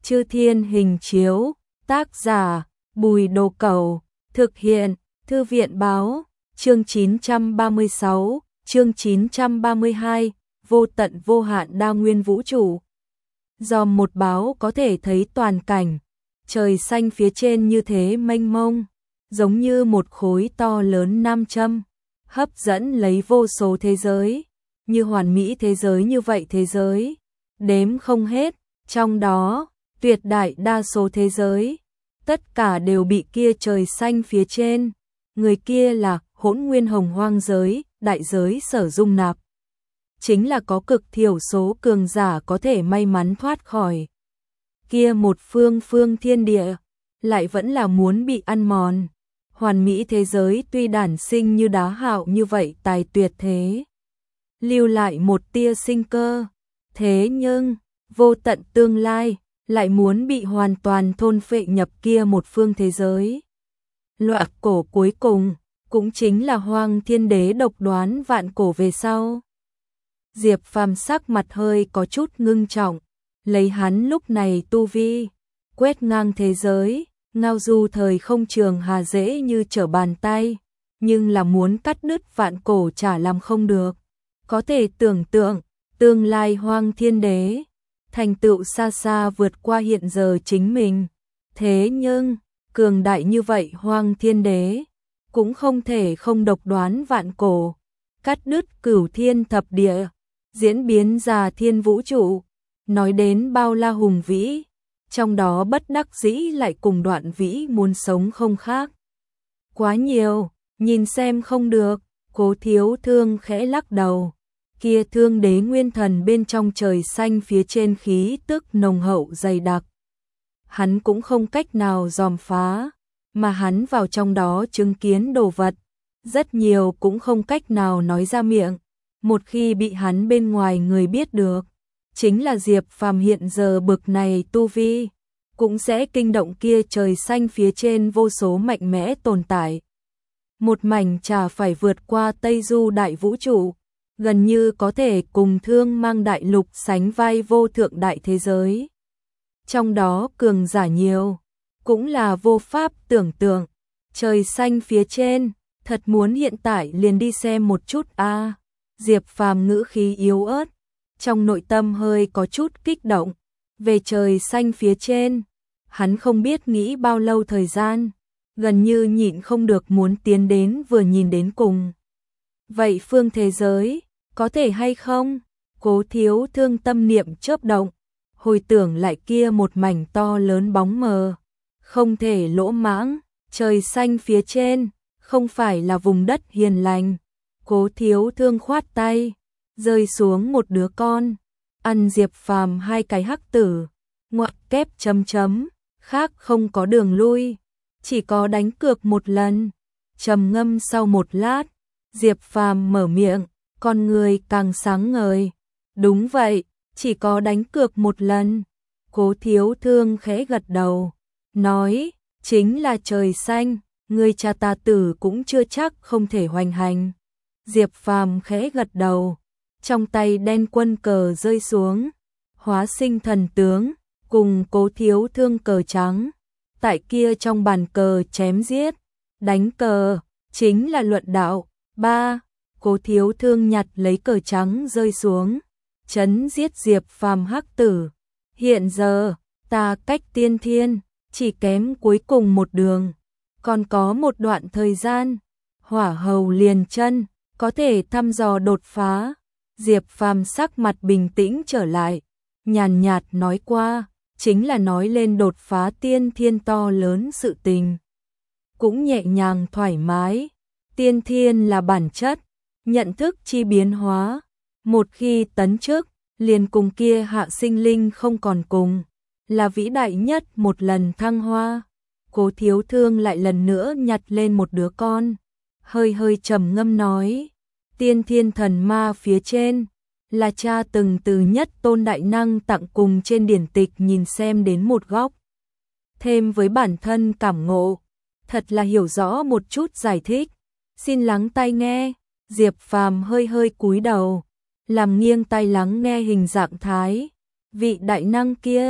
Chư Thiên Hình Chiếu, tác giả Bùi Đồ Cẩu, thực hiện Thư viện Báo, chương 936, chương 932, vô tận vô hạn đa nguyên vũ trụ. Dòm một báo có thể thấy toàn cảnh, trời xanh phía trên như thế mênh mông, giống như một khối to lớn nam châm, hấp dẫn lấy vô số thế giới, như hoàn mỹ thế giới như vậy thế giới, đếm không hết, trong đó, tuyệt đại đa số thế giới, tất cả đều bị kia trời xanh phía trên, người kia là Hỗn Nguyên Hồng Hoang giới, đại giới sở dung nạp. Chính là có cực thiểu số cường giả có thể may mắn thoát khỏi. Kia một phương thiên địa, lại vẫn là muốn bị ăn mòn. Hoàn mỹ thế giới tuy đản sinh như đá hạo như vậy tài tuyệt thế. Lưu lại một tia sinh cơ. Thế nhưng, vô tận tương lai, lại muốn bị hoàn toàn thôn phệ nhập kia một phương thế giới. Loại cổ cuối cùng, cũng chính là Hoang Thiên Đế độc đoán vạn cổ về sau. Diệp Phàm sắc mặt hơi có chút ngưng trọng, lấy hắn lúc này tu vi, quét ngang thế giới, ngao du thời không trường hà dễ như trở bàn tay, nhưng là muốn cắt đứt vạn cổ chả làm không được. Có thể tưởng tượng, tương lai Hoang Thiên Đế, thành tựu xa xa vượt qua hiện giờ chính mình. Thế nhưng, cường đại như vậy Hoang Thiên Đế, cũng không thể không độc đoán vạn cổ, cắt đứt cửu thiên thập địa, diễn biến ra thiên vũ trụ, nói đến bao la hùng vĩ, trong đó bất đắc dĩ lại cùng Đoạn Vĩ muốn sống không khác. Quá nhiều, nhìn xem không được, Cố Thiếu Thương khẽ lắc đầu. Kia Thương Đế nguyên thần bên trong trời xanh phía trên khí tức nồng hậu dày đặc. Hắn cũng không cách nào dòm phá, mà hắn vào trong đó chứng kiến đồ vật, rất nhiều cũng không cách nào nói ra miệng. Một khi bị hắn bên ngoài người biết được, chính là Diệp Phàm hiện giờ bực này tu vi, cũng sẽ kinh động kia trời xanh phía trên vô số mạnh mẽ tồn tại. Một mảnh chả phải vượt qua Tây Du đại vũ trụ, gần như có thể cùng Thương Mang đại lục sánh vai vô thượng đại thế giới. Trong đó cường giả nhiều, cũng là vô pháp tưởng tượng, trời xanh phía trên, thật muốn hiện tại liền đi xem một chút a. Diệp Phàm ngữ khí yếu ớt, trong nội tâm hơi có chút kích động, về trời xanh phía trên, hắn không biết nghĩ bao lâu thời gian, gần như nhịn không được muốn tiến đến vừa nhìn đến cùng. Vậy phương thế giới, có thể hay không? Cố Thiếu Thương tâm niệm chớp động, hồi tưởng lại kia một mảnh to lớn bóng mờ, không thể lỗ mãng, trời xanh phía trên, không phải là vùng đất hiền lành. Cố Thiếu Thương khoát tay, rơi xuống một đứa con, ăn Diệp Phàm hai cái hắc tử, ngoặc kép chấm chấm, khác không có đường lui, chỉ có đánh cược một lần. Trầm ngâm sau một lát, Diệp Phàm mở miệng, con người càng sáng ngời. Đúng vậy, chỉ có đánh cược một lần. Cố Thiếu Thương khẽ gật đầu, nói, chính là trời xanh, người cha ta tử cũng chưa chắc không thể hoành hành. Diệp Phàm khẽ gật đầu, trong tay đen quân cờ rơi xuống, hóa sinh thần tướng, cùng Cố Thiếu Thương cờ trắng, tại kia trong bàn cờ chém giết, đánh cờ, chính là luận đạo. Ba, Cố Thiếu Thương nhặt lấy cờ trắng rơi xuống, chấn giết Diệp Phàm hắc tử. Hiện giờ, ta cách tiên thiên, chỉ kém cuối cùng một đường, còn có một đoạn thời gian, hỏa hầu liền chân, có thể thăm dò đột phá. Diệp Phàm sắc mặt bình tĩnh trở lại, nhàn nhạt nói qua, chính là nói lên đột phá tiên thiên to lớn sự tình. Cũng nhẹ nhàng thoải mái, tiên thiên là bản chất, nhận thức chi biến hóa, một khi tấn chức, liền cùng kia hạ sinh linh không còn cùng, là vĩ đại nhất một lần thăng hoa. Cố Thiếu Thương lại lần nữa nhặt lên một đứa con, hơi trầm ngâm nói, tiên thiên thần ma phía trên, là cha từng từ nhất tôn đại năng tặng cùng trên điển tịch nhìn xem đến một góc. Thêm với bản thân cảm ngộ, thật là hiểu rõ một chút giải thích, xin lắng tai nghe. Diệp Phàm hơi cúi đầu, làm nghiêng tai lắng nghe hình dạng thái. Vị đại năng kia,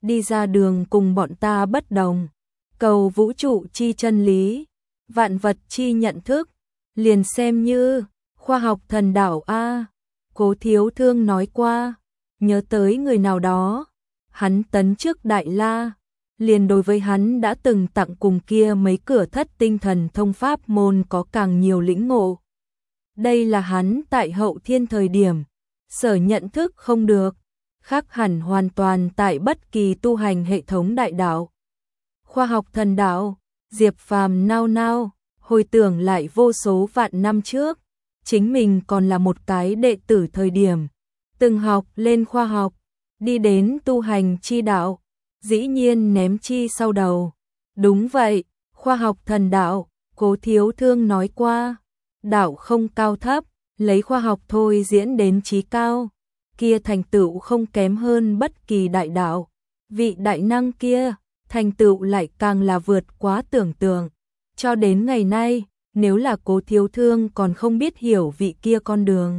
đi ra đường cùng bọn ta bất đồng. Cầu vũ trụ chi chân lý, vạn vật chi nhận thức, liền xem như khoa học thần đạo a. Cố Thiếu Thương nói qua, nhớ tới người nào đó, hắn tấn chức Đại La, liền đối với hắn đã từng tặng cùng kia mấy cửa thất tinh thần thông pháp môn có càng nhiều lĩnh ngộ. Đây là hắn tại hậu thiên thời điểm, sở nhận thức không được, khác hẳn hoàn toàn tại bất kỳ tu hành hệ thống đại đạo. Khoa học thần đạo, Diệp Phàm nao nao, hồi tưởng lại vô số vạn năm trước, chính mình còn là một cái đệ tử thời điểm, từng học lên khoa học, đi đến tu hành chi đạo, dĩ nhiên ném chi sau đầu. Đúng vậy, khoa học thần đạo, Cố Thiếu Thương nói qua, đạo không cao thấp, lấy khoa học thôi diễn đến chí cao, kia thành tựu không kém hơn bất kỳ đại đạo. Vị đại năng kia, thành tựu lại càng là vượt quá tưởng tượng. Cho đến ngày nay, nếu là Cố Thiếu Thương còn không biết hiểu vị kia con đường,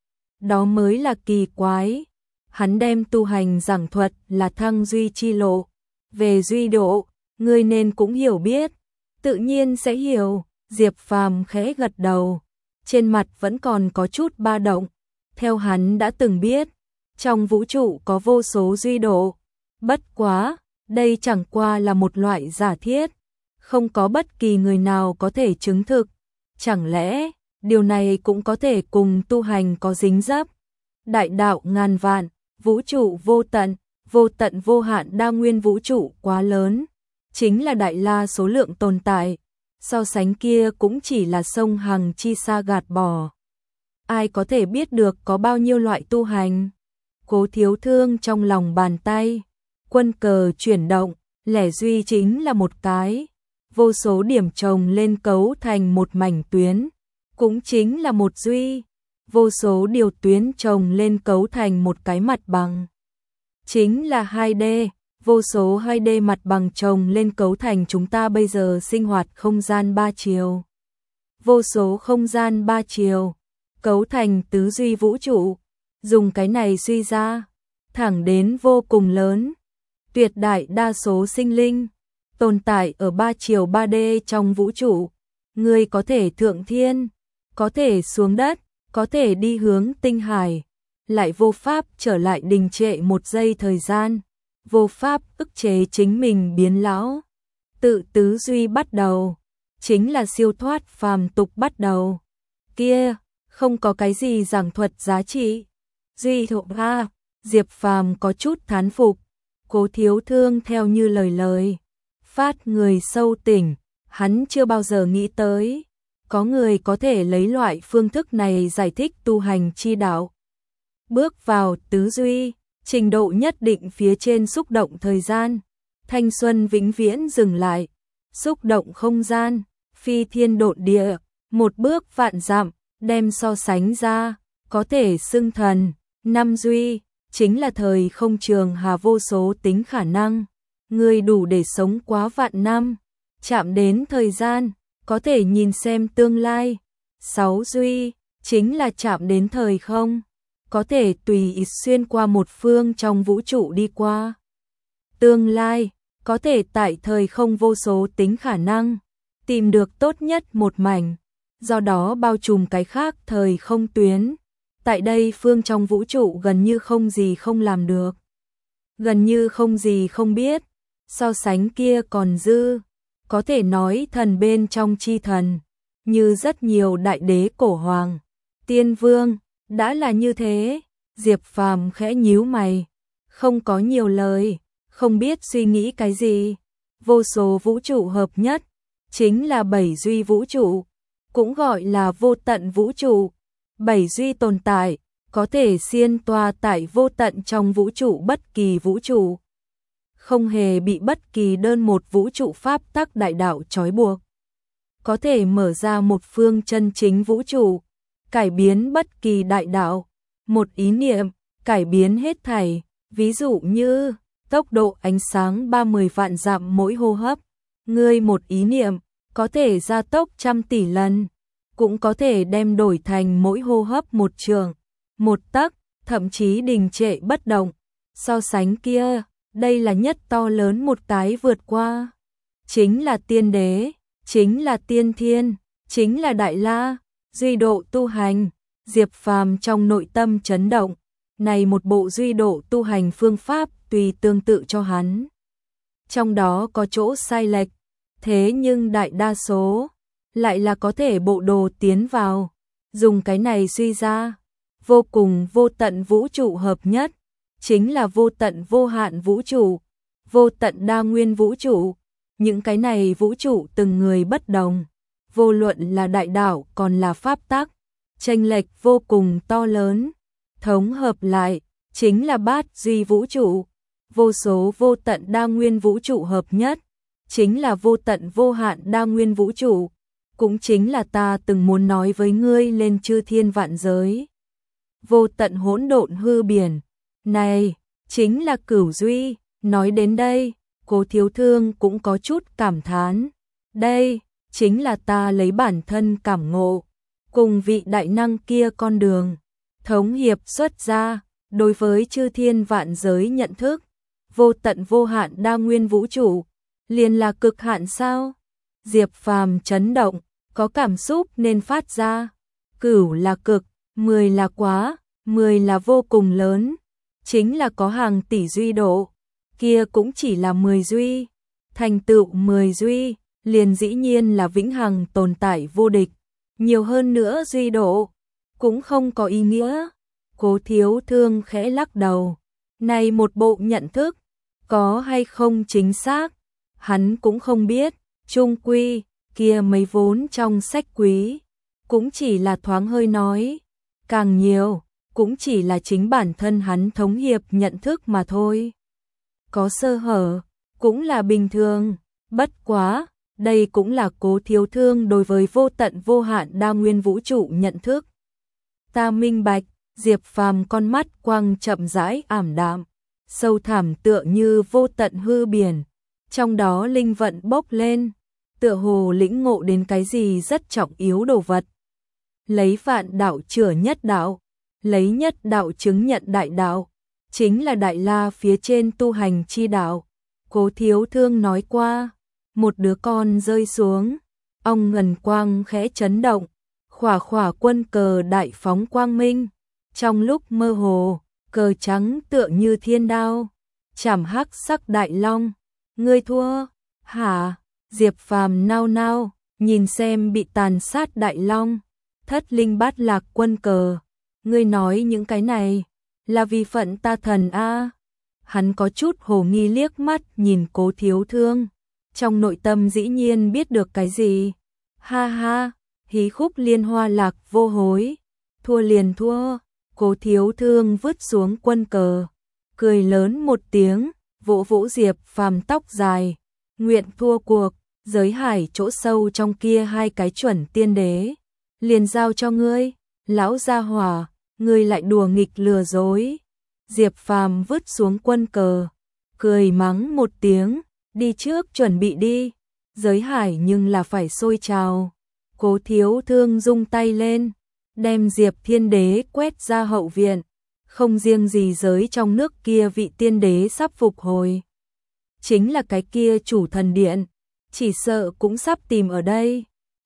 đó mới là kỳ quái. Hắn đem tu hành giảng thuật là thăng duy chi lộ. Về duy độ, ngươi nên cũng hiểu biết, tự nhiên sẽ hiểu. Diệp Phàm khẽ gật đầu, trên mặt vẫn còn có chút ba động. Theo hắn đã từng biết, trong vũ trụ có vô số duy độ. Bất quá, đây chẳng qua là một loại giả thiết, không có bất kỳ người nào có thể chứng thực. Chẳng lẽ, điều này cũng có thể cùng tu hành có dính dấp? Đại đạo ngàn vạn, vũ trụ vô tận vô hạn đa nguyên vũ trụ quá lớn, chính là Đại La số lượng tồn tại, so sánh kia cũng chỉ là sông Hằng chi xa gạt bỏ. Ai có thể biết được có bao nhiêu loại tu hành? Cố Thiếu Thương trong lòng bàn tay, quân cờ chuyển động, lẻ duy chính là một cái, vô số điểm chồng lên cấu thành một mảnh tuyến, cũng chính là một duy, vô số điều tuyến chồng lên cấu thành một cái mặt bằng, chính là 2D, vô số 2D mặt bằng chồng lên cấu thành chúng ta bây giờ sinh hoạt không gian 3 chiều. Vô số không gian 3 chiều, cấu thành tứ duy vũ trụ, dùng cái này suy ra, thẳng đến vô cùng lớn. Tuyệt đại đa số sinh linh tồn tại ở 3 chiều 3D trong vũ trụ, người có thể thượng thiên, có thể xuống đất, có thể đi hướng tinh hải, lại vô pháp trở lại đình trệ một giây thời gian, vô pháp ức chế chính mình biến lão. Tự tứ duy bắt đầu, chính là siêu thoát phàm tục bắt đầu. Kia, không có cái gì giảng thuật giá trị. Duy thuộc ha, Diệp Phàm có chút thán phục. Cố Thiếu Thương theo như lời phát người sâu tỉnh, hắn chưa bao giờ nghĩ tới có người có thể lấy loại phương thức này giải thích tu hành chi đạo. Bước vào tứ duy, trình độ nhất định phía trên xúc động thời gian, thanh xuân vĩnh viễn dừng lại, xúc động không gian, phi thiên độn địa, một bước vạn dặm, đem so sánh ra, có thể xưng thần. Năm duy, chính là thời không trường hà vô số tính khả năng, người đủ để sống quá vạn năm, chạm đến thời gian, có thể nhìn xem tương lai. 6 duy, chính là chạm đến thời không, có thể tùy ý xuyên qua một phương trong vũ trụ đi qua. Tương lai, có thể tại thời không vô số tính khả năng, tìm được tốt nhất một mảnh, do đó bao trùm cái khác thời không tuyến. Tại đây phương trong vũ trụ gần như không gì không làm được, gần như không gì không biết, so sánh kia còn dư, có thể nói thần bên trong chi thần, như rất nhiều đại đế cổ hoàng, tiên vương, đã là như thế. Diệp Phàm khẽ nhíu mày, không có nhiều lời, không biết suy nghĩ cái gì. Vô số vũ trụ hợp nhất, chính là 7 duy vũ trụ, cũng gọi là vô tận vũ trụ. 7 duy tồn tại, có thể xiên toa tại vô tận trong vũ trụ bất kỳ vũ trụ, không hề bị bất kỳ đơn một vũ trụ pháp tắc đại đạo trói buộc. Có thể mở ra một phương chân chính vũ trụ, cải biến bất kỳ đại đạo, một ý niệm, cải biến hết thảy, ví dụ như tốc độ ánh sáng 30 vạn dặm mỗi hô hấp, ngươi một ý niệm, có thể gia tốc 100 tỷ lần, cũng có thể đem đổi thành mỗi hô hấp một trường, một tấc, thậm chí đình trệ bất động. So sánh kia, đây là nhất to lớn một cái vượt qua. Chính là tiên đế, chính là tiên thiên, chính là đại la, duy độ tu hành. Diệp Phàm trong nội tâm chấn động, này một bộ duy độ tu hành phương pháp tùy tương tự cho hắn. Trong đó có chỗ sai lệch, thế nhưng đại đa số lại là có thể bộ đồ tiến vào, dùng cái này suy ra, vô cùng vô tận vũ trụ hợp nhất, chính là vô tận vô hạn vũ trụ, vô tận đa nguyên vũ trụ, những cái này vũ trụ từng người bất đồng, vô luận là đại đạo còn là pháp tắc, chênh lệch vô cùng to lớn, thống hợp lại, chính là bát duy vũ trụ, vô số vô tận đa nguyên vũ trụ hợp nhất, chính là vô tận vô hạn đa nguyên vũ trụ, cũng chính là ta từng muốn nói với ngươi lên chư thiên vạn giới. Vô tận hỗn độn hư biển, này, chính là cửu duy, nói đến đây, Cố Thiếu Thương cũng có chút cảm thán, đây, chính là ta lấy bản thân cảm ngộ, cùng vị đại năng kia con đường, thống hiệp xuất ra, đối với chư thiên vạn giới nhận thức, vô tận vô hạn đa nguyên vũ trụ, liền là cực hạn sao? Diệp Phàm chấn động, có cảm xúc nên phát ra, cửu là cực, 10 là quá, 10 là vô cùng lớn, chính là có hàng tỷ duy độ, kia cũng chỉ là 10 duy, thành tựu 10 duy, liền dĩ nhiên là vĩnh hằng tồn tại vô địch, nhiều hơn nữa duy độ, cũng không có ý nghĩa. Cố Thiếu Thương khẽ lắc đầu, này một bộ nhận thức, có hay không chính xác, hắn cũng không biết, chung quy, kia mấy vốn trong sách quý, cũng chỉ là thoáng hơi nói, càng nhiều, cũng chỉ là chính bản thân hắn thống hiệp nhận thức mà thôi. Có sơ hở, cũng là bình thường, bất quá, đây cũng là Cố Thiếu Thương đối với vô tận vô hạn đa nguyên vũ trụ nhận thức. Ta minh bạch, Diệp Phàm con mắt quang chậm rãi ảm đạm, sâu thẳm tựa như vô tận hư biển, trong đó linh vận bốc lên, tựa hồ lĩnh ngộ đến cái gì rất trọng yếu đồ vật. Lấy vạn đạo chữa nhất đạo, lấy nhất đạo chứng nhận đại đạo, chính là đại la phía trên tu hành chi đạo. Cố Thiếu Thương nói qua, một đứa con rơi xuống, ong ngần quang khẽ chấn động, khỏa khỏa quân cờ đại phóng quang minh, trong lúc mơ hồ, cờ trắng tựa như thiên đao, chảm hắc sắc đại long, ngươi thua, hả? Diệp Phàm nao nao, nhìn xem bị tàn sát đại long, thất linh bát lạc quân cờ, ngươi nói những cái này, là vì phận ta thần a. Hắn có chút hồ nghi liếc mắt nhìn Cố Thiếu Thương, trong nội tâm dĩ nhiên biết được cái gì. Ha ha, hí khúc liên hoa lạc vô hối, thua liền thua. Cố Thiếu Thương vứt xuống quân cờ, cười lớn một tiếng, vỗ vỗ Diệp Phàm tóc dài, nguyện thua cuộc, giới hải chỗ sâu trong kia hai cái chuẩn tiên đế, liền giao cho ngươi, lão gia hỏa, ngươi lại đùa nghịch lừa dối. Diệp Phàm vứt xuống quân cờ, cười mắng một tiếng, đi trước chuẩn bị đi, giới hải nhưng là phải sôi trào. Cố Thiếu Thương rung tay lên, đem Diệp Thiên Đế quét ra hậu viện, không riêng gì giới trong nước kia vị tiên đế sắp phục hồi. Chính là cái kia chủ thần điện, chỉ sợ cũng sắp tìm ở đây.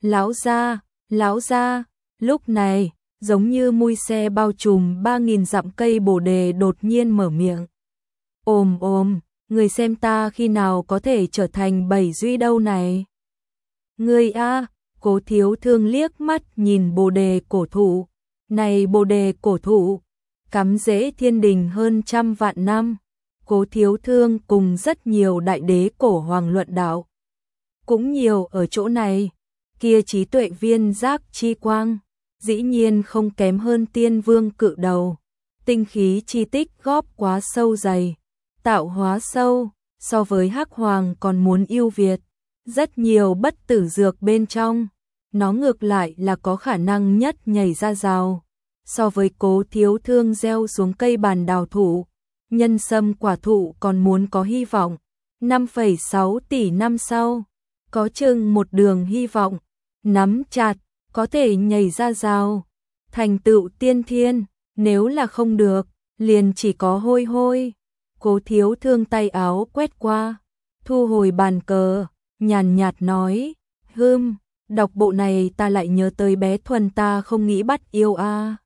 Lão gia, lúc này, giống như mui xe bao trùm 3.000 dặm cây bồ đề đột nhiên mở miệng. Ôm, người xem ta khi nào có thể trở thành bảy duy đâu này. Người a. Cố Thiếu Thương liếc mắt nhìn bồ đề cổ thụ, này bồ đề cổ thụ, cắm rễ thiên đình hơn 100 vạn năm. Cố Thiếu Thương cùng rất nhiều đại đế cổ hoàng luận đạo, cũng nhiều ở chỗ này, kia trí tuệ viên giác chi quang, dĩ nhiên không kém hơn tiên vương cự đầu, tinh khí chi tích góp quá sâu dày, tạo hóa sâu, so với Hắc Hoàng còn muốn yêu việt, rất nhiều bất tử dược bên trong, nó ngược lại là có khả năng nhất nhảy ra rào, so với Cố Thiếu Thương gieo xuống cây bàn đào thụ, nhân sâm quả thụ còn muốn có hy vọng, 5,6 tỷ năm sau, có chừng một đường hy vọng, nắm chặt, có thể nhảy ra rào, thành tựu tiên thiên, nếu là không được, liền chỉ có hôi hôi. Cố Thiếu Thương tay áo quét qua, thu hồi bàn cờ, nhàn nhạt nói, đọc bộ này ta lại nhớ tới bé Thuần ta không nghĩ bắt yêu a.